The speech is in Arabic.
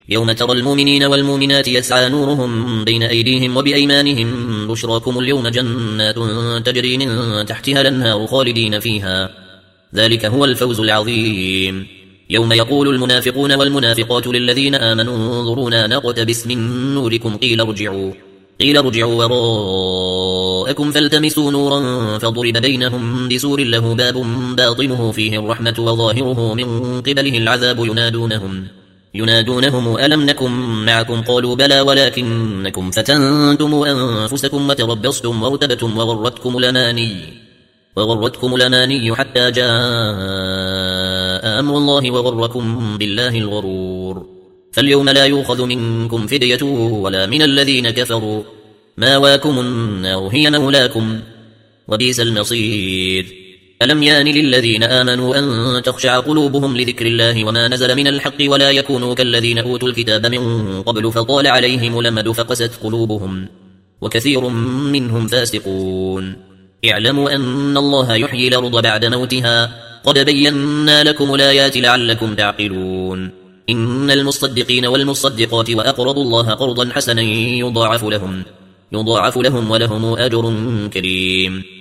يوم ترى المؤمنين والمؤمنات يسعى نورهم بين أيديهم وبأيمانهم بشراكم اليوم جنات تجري من تحتها الأنهار خالدين فيها ذلك هو الفوز العظيم. يوم يقول المنافقون والمنافقات للذين آمنوا انظرونا نقتبس من نوركم قيل ارجعوا وراءكم فالتمسوا نورا فضرب بينهم بسور له باب باطنه فيه الرحمة وظاهره من قبله العذاب ينادونهم ألم نكن معكم قالوا بلى ولكنكم فتنتم أنفسكم وتربصتم وارتبتم وغرتكم الأماني حتى جاء أمر الله وغركم بالله الغرور. فاليوم لا يؤخذ منكم فدية ولا من الذين كفروا ماواكم النار هي مولاكم وبئس المصير. ألم يان للذين آمنوا أن تخشع قلوبهم لذكر الله وما نزل من الحق ولا يكونوا كالذين أوتوا الكتاب من قبل فطال عليهم الأمد فقست قلوبهم وكثير منهم فاسقون. اعلموا أن الله يحيي الأرض بعد موتها قد بينا لكم الآيات لعلكم تعقلون. إن المصدقين والمصدقات وأقرضوا الله قرضا حسنا يضاعف لهم ولهم أجر كريم.